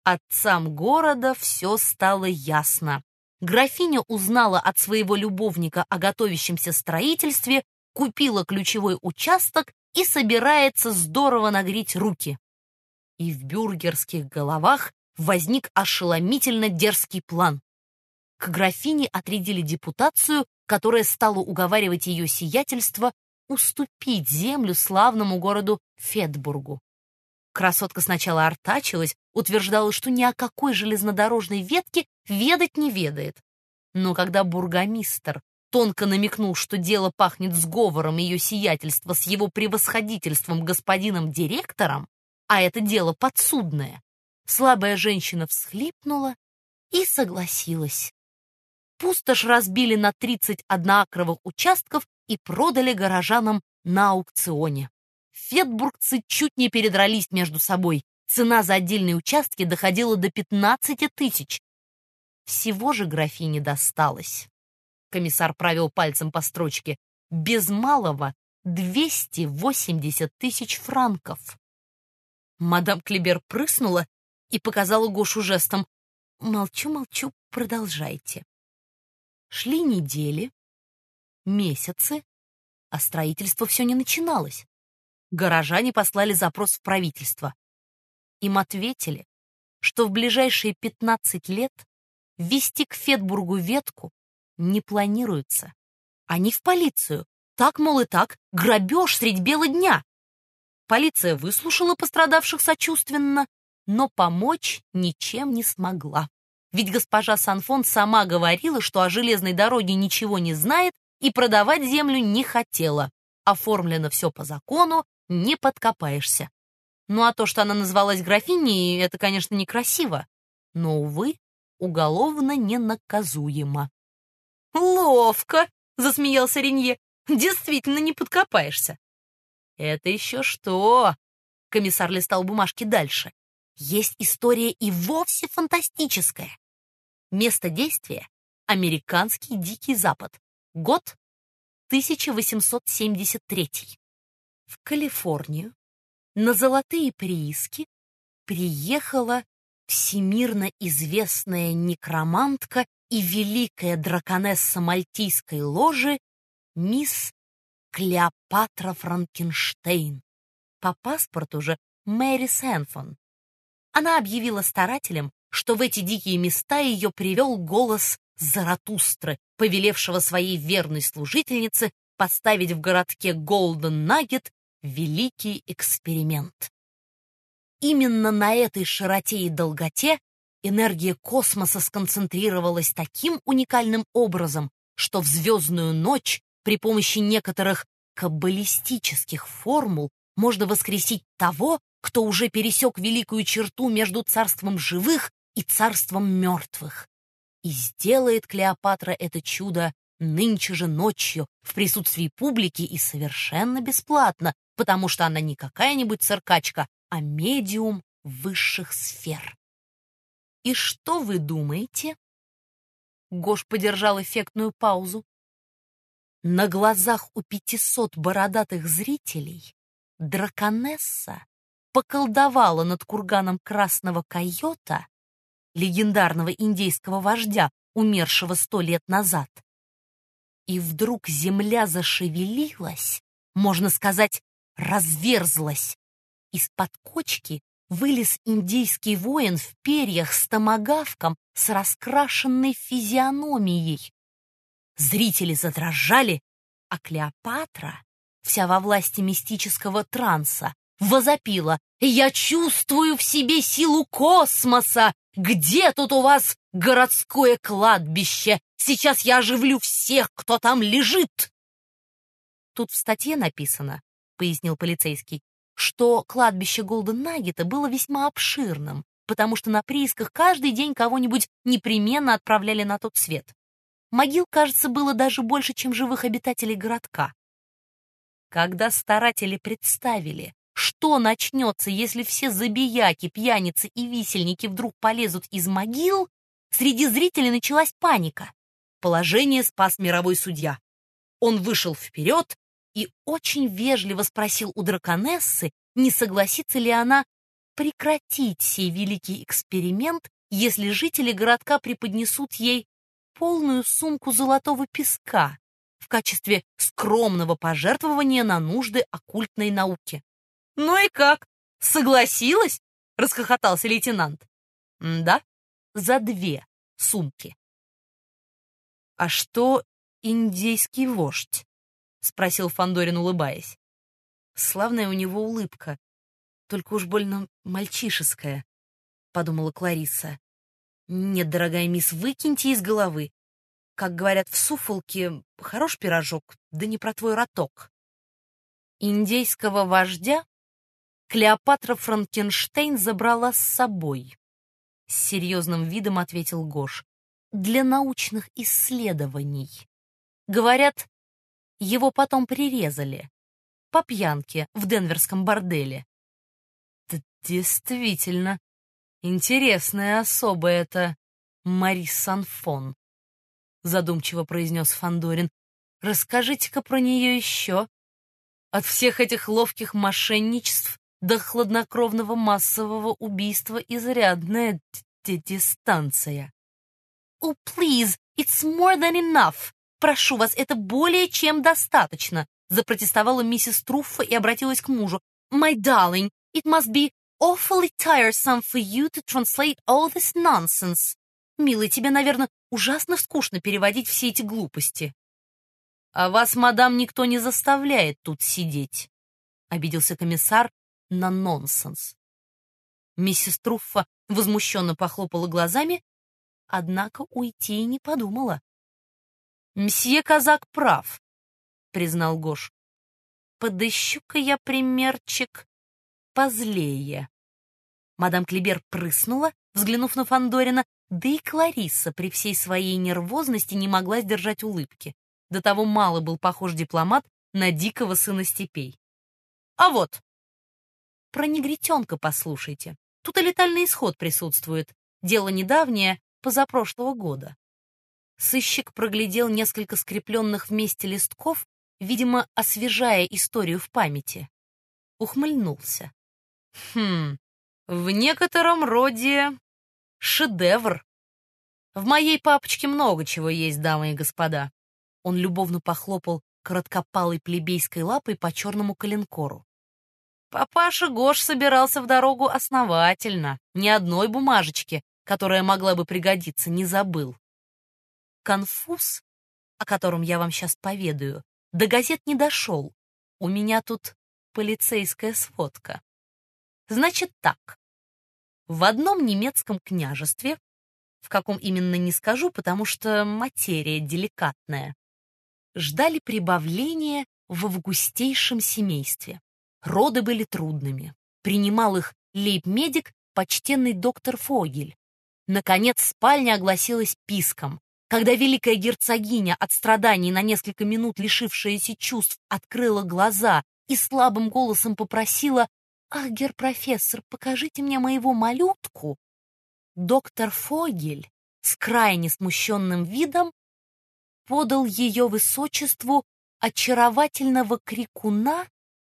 Отцам города все стало ясно. Графиня узнала от своего любовника о готовящемся строительстве, купила ключевой участок и собирается здорово нагреть руки. И в бюргерских головах возник ошеломительно дерзкий план. К графине отрядили депутацию, которая стала уговаривать ее сиятельство уступить землю славному городу Фетбургу. Красотка сначала артачилась, утверждала, что ни о какой железнодорожной ветке ведать не ведает. Но когда бургомистр тонко намекнул, что дело пахнет сговором ее сиятельства с его превосходительством господином директором, а это дело подсудное, слабая женщина всхлипнула и согласилась. Пустошь разбили на 30 одноакровых участков и продали горожанам на аукционе. Фетбургцы чуть не передрались между собой. Цена за отдельные участки доходила до 15 тысяч. Всего же графине досталось. Комиссар провел пальцем по строчке. Без малого 280 тысяч франков. Мадам Клибер прыснула и показала Гошу жестом. «Молчу, молчу, продолжайте». Шли недели, месяцы, а строительство все не начиналось. Горожане послали запрос в правительство. Им ответили, что в ближайшие 15 лет ввести к Фетбургу ветку не планируется. Они в полицию. Так, мол, и так, грабеж средь бела дня. Полиция выслушала пострадавших сочувственно, но помочь ничем не смогла. Ведь госпожа Санфон сама говорила, что о железной дороге ничего не знает и продавать землю не хотела. Оформлено все по закону, не подкопаешься. Ну а то, что она назвалась графиней, это, конечно, некрасиво, но, увы, уголовно ненаказуемо. «Ловко!» — засмеялся Ренье. «Действительно не подкопаешься». «Это еще что?» — комиссар листал бумажки дальше. «Есть история и вовсе фантастическая. Место действия — американский Дикий Запад. Год — 1873. В Калифорнию на золотые прииски приехала всемирно известная некромантка и великая драконесса Мальтийской ложи мисс Клеопатра Франкенштейн. По паспорту же Мэри Сэнфон. Она объявила старателям, что в эти дикие места ее привел голос Заратустры, повелевшего своей верной служительнице поставить в городке Голден Наггет великий эксперимент. Именно на этой широте и долготе энергия космоса сконцентрировалась таким уникальным образом, что в звездную ночь при помощи некоторых каббалистических формул можно воскресить того, кто уже пересек великую черту между царством живых и царством мертвых. И сделает Клеопатра это чудо нынче же ночью в присутствии публики и совершенно бесплатно, потому что она не какая-нибудь циркачка, а медиум высших сфер. И что вы думаете? Гош подержал эффектную паузу. На глазах у 500 бородатых зрителей драконесса поколдовала над курганом красного койота, легендарного индейского вождя, умершего 100 лет назад. И вдруг земля зашевелилась, можно сказать, разверзлась. Из-под кочки вылез индейский воин в перьях с томагавком с раскрашенной физиономией. Зрители задрожали, а Клеопатра, вся во власти мистического транса, возопила: «Я чувствую в себе силу космоса! Где тут у вас городское кладбище? Сейчас я оживлю всех, кто там лежит!» «Тут в статье написано, — пояснил полицейский, — что кладбище Голден-Наггета было весьма обширным, потому что на приисках каждый день кого-нибудь непременно отправляли на тот свет. Могил, кажется, было даже больше, чем живых обитателей городка. Когда старатели представили, что начнется, если все забияки, пьяницы и висельники вдруг полезут из могил, среди зрителей началась паника. Положение спас мировой судья. Он вышел вперед и очень вежливо спросил у драконессы, не согласится ли она прекратить сей великий эксперимент, если жители городка преподнесут ей полную сумку золотого песка в качестве скромного пожертвования на нужды оккультной науки. «Ну и как? Согласилась?» — расхохотался лейтенант. «Да, за 2 сумки». «А что индейский вождь?» — спросил Фандорин, улыбаясь. «Славная у него улыбка, только уж больно мальчишеская», — подумала Кларисса. «Нет, дорогая мисс, выкиньте из головы. Как говорят в Суффолке, хорош пирожок, да не про твой роток». Индейского вождя Клеопатра Франкенштейн забрала с собой. С серьезным видом ответил Гош. Для научных исследований. Говорят, его потом прирезали. По пьянке в денверском борделе. Действительно, интересная особа эта Мари Санфон, задумчиво произнес Фандорин. Расскажите-ка про нее еще. От всех этих ловких мошенничеств до хладнокровного массового убийства изрядная дистанция. «Oh, please, it's more than enough. Прошу вас, это более чем достаточно», запротестовала миссис Труффа и обратилась к мужу. «My darling, it must be awfully tiresome for you to translate all this nonsense. Милый, тебе, наверное, ужасно скучно переводить все эти глупости». «А вас, мадам, никто не заставляет тут сидеть», — обиделся комиссар на нонсенс. Миссис Труффа возмущенно похлопала глазами, однако уйти и не подумала. «Мсье Казак прав», — признал Гош. «Подыщу-ка я примерчик позлее». Мадам Клибер прыснула, взглянув на Фандорина, да и Кларисса при всей своей нервозности не могла сдержать улыбки. До того мало был похож дипломат на дикого сына степей. «А вот, про негритенка послушайте. Тут и летальный исход присутствует. Дело недавнее, позапрошлого года». Сыщик проглядел несколько скрепленных вместе листков, видимо, освежая историю в памяти. Ухмыльнулся. В некотором роде шедевр. В моей папочке много чего есть, дамы и господа». Он любовно похлопал короткопалой плебейской лапой по черному коленкору. Папаша Гош собирался в дорогу основательно, ни одной бумажечки, которая могла бы пригодиться, не забыл. Конфуз, о котором я вам сейчас поведаю, до газет не дошел. У меня тут полицейская сводка. Значит так. В одном немецком княжестве, в каком именно не скажу, потому что материя деликатная, ждали прибавления в августейшем семействе. Роды были трудными. Принимал их лейб-медик, почтенный доктор Фогель. Наконец спальня огласилась писком. Когда великая герцогиня от страданий на несколько минут лишившаяся чувств открыла глаза и слабым голосом попросила: «Ах, гер-профессор, покажите мне моего малютку», доктор Фогель с крайне смущенным видом подал ее высочеству очаровательного крикуна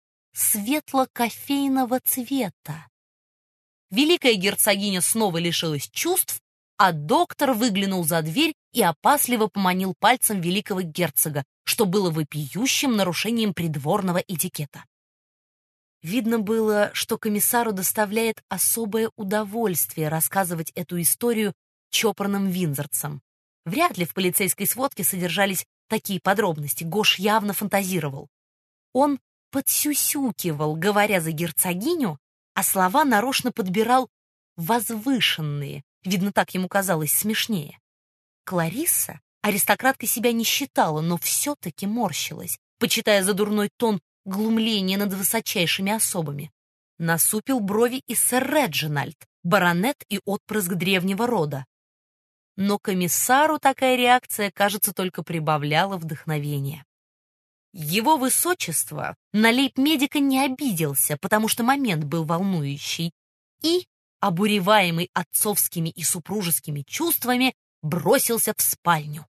светло-кофейного цвета. Великая герцогиня снова лишилась чувств, а доктор выглянул за дверь и опасливо поманил пальцем великого герцога, что было вопиющим нарушением придворного этикета. Видно было, что комиссару доставляет особое удовольствие рассказывать эту историю чопорным виндзорцам. Вряд ли в полицейской сводке содержались такие подробности, Гош явно фантазировал. Он подсюсюкивал, говоря за герцогиню, а слова нарочно подбирал возвышенные, видно, так ему казалось смешнее. Кларисса аристократкой себя не считала, но все-таки морщилась, почитая за дурной тон глумление над высочайшими особами. Насупил брови и сэр Реджинальд, баронет и отпрыск древнего рода. Но комиссару такая реакция, кажется, только прибавляла вдохновения. Его высочество на лейб-медика не обиделся, потому что момент был волнующий, и, обуреваемый отцовскими и супружескими чувствами, бросился в спальню.